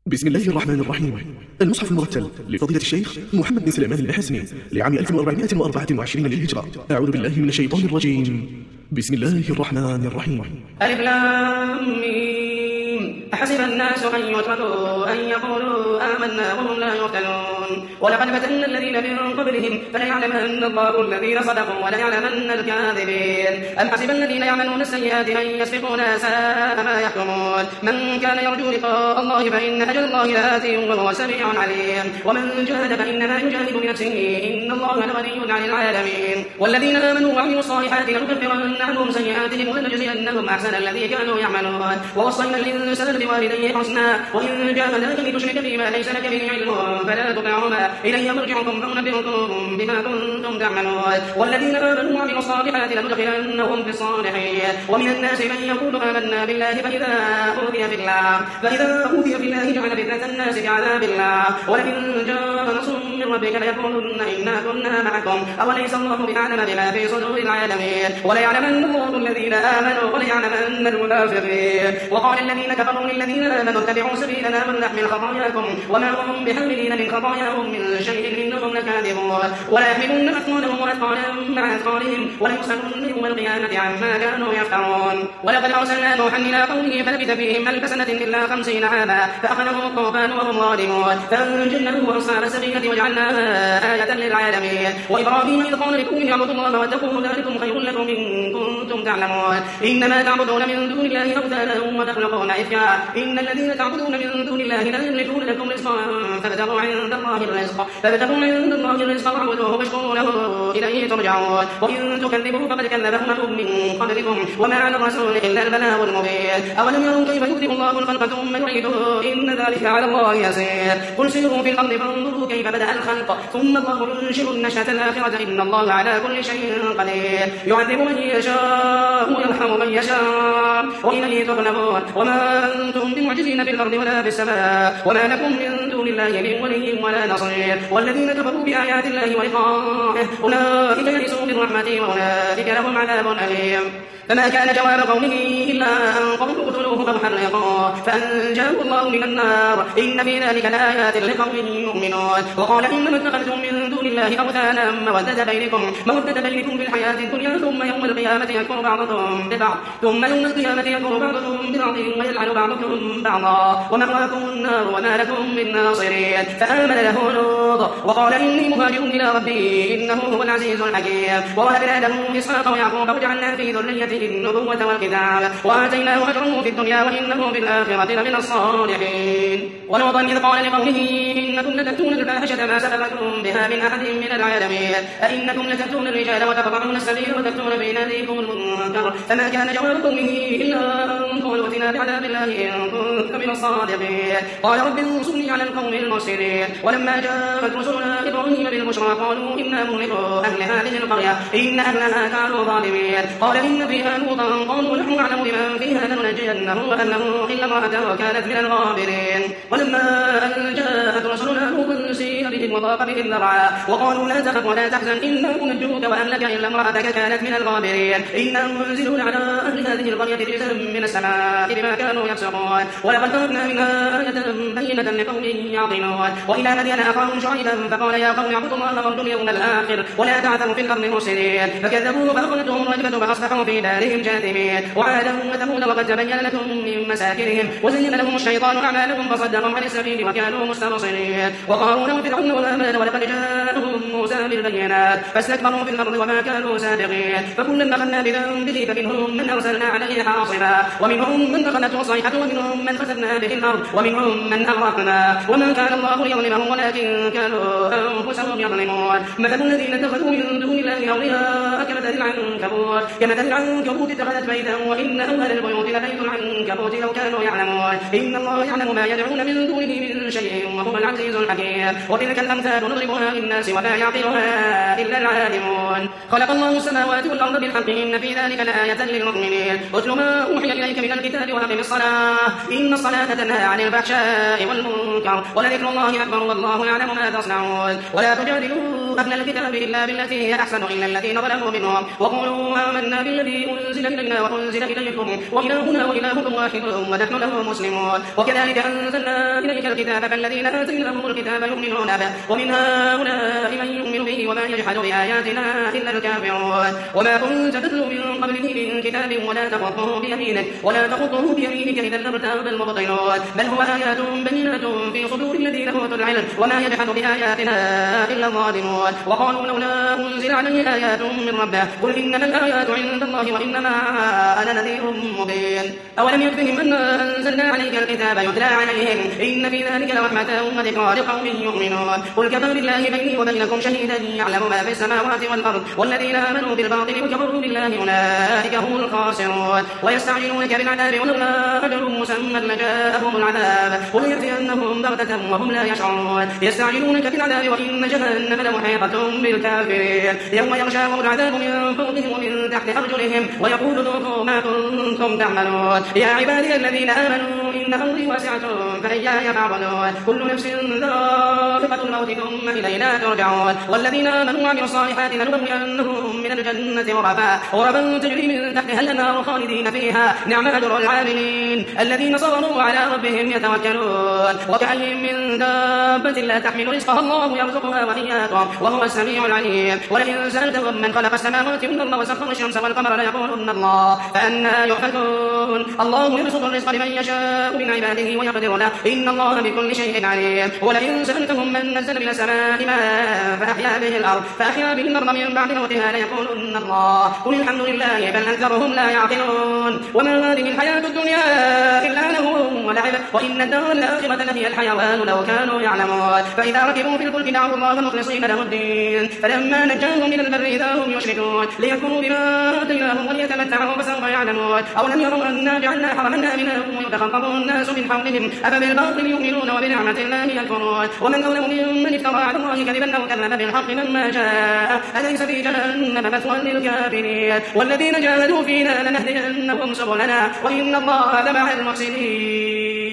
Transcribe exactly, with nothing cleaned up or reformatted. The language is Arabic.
بسم الله الرحمن الرحيم. المصحف المرتل لفضيلة الشيخ محمد بن سليمان الحسني لعام ألف وأربعمائة وأربعة وعشرين للهجرة. أعوذ بالله من الشيطان الرجيم. بسم الله الرحمن الرحيم. ألف لام ميم. أحسب الناس أن يتركوا أن يقولوا آمنا وهم لا يفتنون ولقد فتنا الذين من قبلهم فليعلمن الله الذين صدقوا وليعلمن الكاذبين. أم حسب الذين يعملون السيئات أن يسبقونا ساء ما يحكمون. من كان يرجو لقاء الله فإن أجل الله لآت وهو سميع عليم. ومن جاهد فإنما يجاهد بنفسه إن الله لغني عن العالمين. والذين آمنوا وعملوا الصالحات لنكفرن عنهم سيئاتهم ولنجزينهم أحسن الذي كانوا يعملون. ووصينا الإنسان بوالديه حسنا وإن جاهداك لتشرك بما ليس لك به علم فلا تطعهما إلي مرجعكم فأنبئكم بما كنتم تعملون. والذين آمنوا وعملوا الصالحات لندخلنهم في الصالحين. ومن الناس من يقول آمنا بالله فإذا أوذي في الله فإذا أوذي في الله جعل فتنة الناس كعذاب الله ولئن جاء نصر من ربك ليقولن إنا كنا معكم أوليس الله بأعلم بما في صدور العالمين. وليعلمن الله الذين آمنوا وليعلمن المنافقين. وقال الذين كفروا للذين آمنوا اتبعوا سبيلنا ولنحمل خطاياكم وما هم بحاملين من خطاياهم من شيء إنهم لكاذبون. ولا يحملن أثقالهم وأثقالا مع أثقالهم وليسألن يوم القيامة عما كانوا يفترون. ولقد أرسلنا نوحا إلى قومه فلبث فيهم ألف سنة إلا خمسين عاما فأخذهم الطوفان وهم ظالمون فأنجيناه وأصحاب السفينة وجعلناها آية للعالمين. وإبراهيم إذ قال لقومه اعبدوا الله واتقوه ذلكم خير لكم إن كنتم تعلمون. إنما تعبدون من دون الله أوثانا وتخلقون إفكا إن الذين تعبدون من دون الله لا يملكون لكم رزقا فابتغوا عند الله الرزق فابتغوا عند الله الرزق واعبدوه واشكروا له إليه ترجعون. وإن تكذبوا فقد كذب أمم من قبلكم وما على الرسول إلا البلاغ المبين. أولم يروا كيف يبدئ الله الخلق ثم يعيده إن ذلك على الله يسير. قل سيروا في الأرض فانظروا كيف بدأ الخلق ثم الله ينشئ النشأة الآخرة إن الله على كل شيء قدير. يعذب من يشاء ويرحم من يشاء وإليه ترجعون. وما أنتم بمعجزين في الأرض ولا في السماء وما لكم من دون الله من ولي ولا نصير. والذين كفروا بآيات الله ولقائه أولئك يئسوا من رحمته وأولئك لهم عذاب أليم. فما كان جواب قومه إلا أن قالوا اقتلوه فحرقوه فأنجاه الله من النار إن في ذلك لآيات لقوم يؤمنون. وقال إنما اتخذتم من دون الله أوثانا مودة بينكم مودة بينكم في الحياة الدنيا ثم يوم القيامة يكفر بعضكم ببعض ثم يوم القيامة يكفر بعضكم ببعض ويلعن بعضكم بعضا ومأواكم النار وما لكم من ناصرين. فآمن له لوط وقال إني مهاجر إلى ربي إنه هو العزيز الحكيم. ووهبنا له إسحاق ويعقوب وجعلنا في ذريته النبوة والكتاب وآتيناه أجره في الدنيا وإنه في الآخرة لمن الصالحين. ولوطا إذ قال لقومه إنكم لتأتون الفاحشة ما سبقكم بها من أحد من العالمين أئنكم لتأتون الرجال وتقطعون السبيل وتأتون بين أيديكم المنكر. فما كان جواب قومه إلا أن قالوا ائتنا بعذاب الله إن كنت من الصادقين. قال رب انصرني على القوم المفسدين. ولما جاءت رسلنا إبراهيم بالبشرى قالوا إنا مهلكوا أهل هذه القرية إن أهلها كانوا ظالمين. قال إن فيها لوطا قالوا نحن أعلم بمن فيها لننجينه وأهله إلا امرأته كانت من الغابرين. ولما أن جاءت رسلنا لوطا سيء بهم وضاق بهم ذرعا وقالوا لا تخف ولا تحزن إنا منجوك وأهلك إلا امرأتك كانت من الغابرين. إنا منزلون على أهل هذه القرية رجزا من السماء بما كانوا يفسقون. ولقد تركنا منها آية بينة لقوم يعقلون. وإلى مدين أخاهم شعيبا فقال يا قوم اعبدوا الله وارجوا اليوم الآخر ولا تعثروا في الأرض مفسدين. فكذبوه فأخذتهم الرجفة فأصبحوا في دارهم جاثمين. وعادا وثمود وقد تبين لكم من مساكنهم وزين لهم الشيطان أعمالهم فصدهم عن السبيل وكانوا مستبصرين. وقارون وفرعون وهامان ولقد جاءهم موسى بالبينات فاستكبروا في الأرض وما كانوا سابقين. فكلا أخذنا بذنبه فمنهم من أرسلنا عليه حاصبا ومنهم من أخذته الصيحة ومنهم من خسفنا به الأرض ومنهم من أغرقنا وما كان الله ليظلمهم ولكن كانوا أنفسهم يظلمون. مثل الذين اتخذوا من دون الله أولياء كمثل العنكبوت كمثل العنكبوت اتخذت بيتا وإن أول البيوت لبيت العنكبوت لو كانوا يعلمون. إن الله يعلم ما يدعون من دونه من شيء وهو العزيز الحكيم. وتلك الأمثال نضربها للناس وما يعقلها إلا العالمون. خلق الله السماوات والأرض بالحق إن في ذلك لآية للمؤمنين. اتل ما أوحي إليك من الكتاب وأقم الصلاة إن الصلاة تنهى عن الفحشاء والمنكر ولذكر الله أكبر والله يعلم ما تصنعون. ولا تجادلوا أهل الكتاب إلا بالتي هي أحسن إلا الذين ظلموا منهم وقولوا آمنا بالذي أنزل إلينا وأنزل إليكم وإلهنا وإلهكم واحد ونحن له مسلمون. وكذلك أنزلنا إليك الكتاب فالذين آتيناهم الكتاب يؤمنون به ومن هؤلاء من يؤمن به وما يجحد بآياتنا إلا الكافرون. وما كنت تتلو من قبله من كتاب ولا تخطه بيمينك ولا تخطه بيمينك إذا لارتاب المبطلون بل هو آيات بينات في صدور الذين أوتوا العلم وما يجحد بآياتنا إلا الظالمون. وقالوا لولا أنزل عليه آيات من ربه قل إنما الآيات عند الله وإنما أنا نذير مبين. أولم يكفهم أن أنزلنا عليك الكتاب يتلى عليهم إن في ذلك لرحمة وذكرى لقوم يؤمنون. قل كفى بالله بيني وبينكم شهيدا يعلم ما في السماوات والأرض والذين آمنوا بالباطل وكفروا بالله أولئك هم الخاسرون. ويستعجلونك بالعذاب ولولا أجل مسمى لجاءهم العذاب قل يأتينهم بغتة وهم لا يشعرون. يستعجلونك بالعذاب وإن جهنم لمحيطة بالكافرين يوم يغشاهم العذاب من فوقهم ومن تحت أرجلهم ويقول ذوقوا ما كنتم تعملون. يا عبادي الذين آمنوا إن أرضي واسعة فإياي فاعبدون. كل نفس ذائقة الموت ثم إلينا ترجعون. والذين آمنوا وعملوا الصالحات لنبوئنهم من الجنة غرفا غرفا تجري من تحتها الأنهار خالدين فيها نعم أجر العاملين الذين صبروا على ربهم يتوكلون. وكأي من دابة لا تحمل رزقها الله يرزقها وإياكم وهو السميع العليم. ولئن سألتهم من خلق السماوات والأرض وسخر الشمس والقمر ليقولن الله فأنى يؤفكون. الله يبسط الرزق لمن يشاء من عباده ويقدر له إن الله بكل شيء عليم. ولئن سألتهم من نزل من السماء ماء فأحيا به الأرض فأحيا به الأرض من بعد موتها ليقولن الله قل الحمد لله بل أكثرهم لا يعقلون. وما هذه الحياة الدنيا إلا لهو ولعب وإن الدار الآخرة لهي الحيوان لو كانوا يعلمون. فإذا ركبوا في الفلك دعوا الله مخلصين له الدين فلما نجاهم من البر إذا هم يشركون ليكفروا بما آتيناهم وليتمتعوا فسوف يعلمون. أولم يروا أنا جعلنا حرما آمنا ويتخطف الناس من حولهم أفبالباطل يؤمنون وبنعمة الله يكفرون. ومن أظلم ممن افترى على الله كذبا أو كذب بالحق لما جاء أليس في جهنم مثوى للكافرين. والذين جاهدوا فينا لنهدينهم سبلنا وإن الله لمع المحسنين.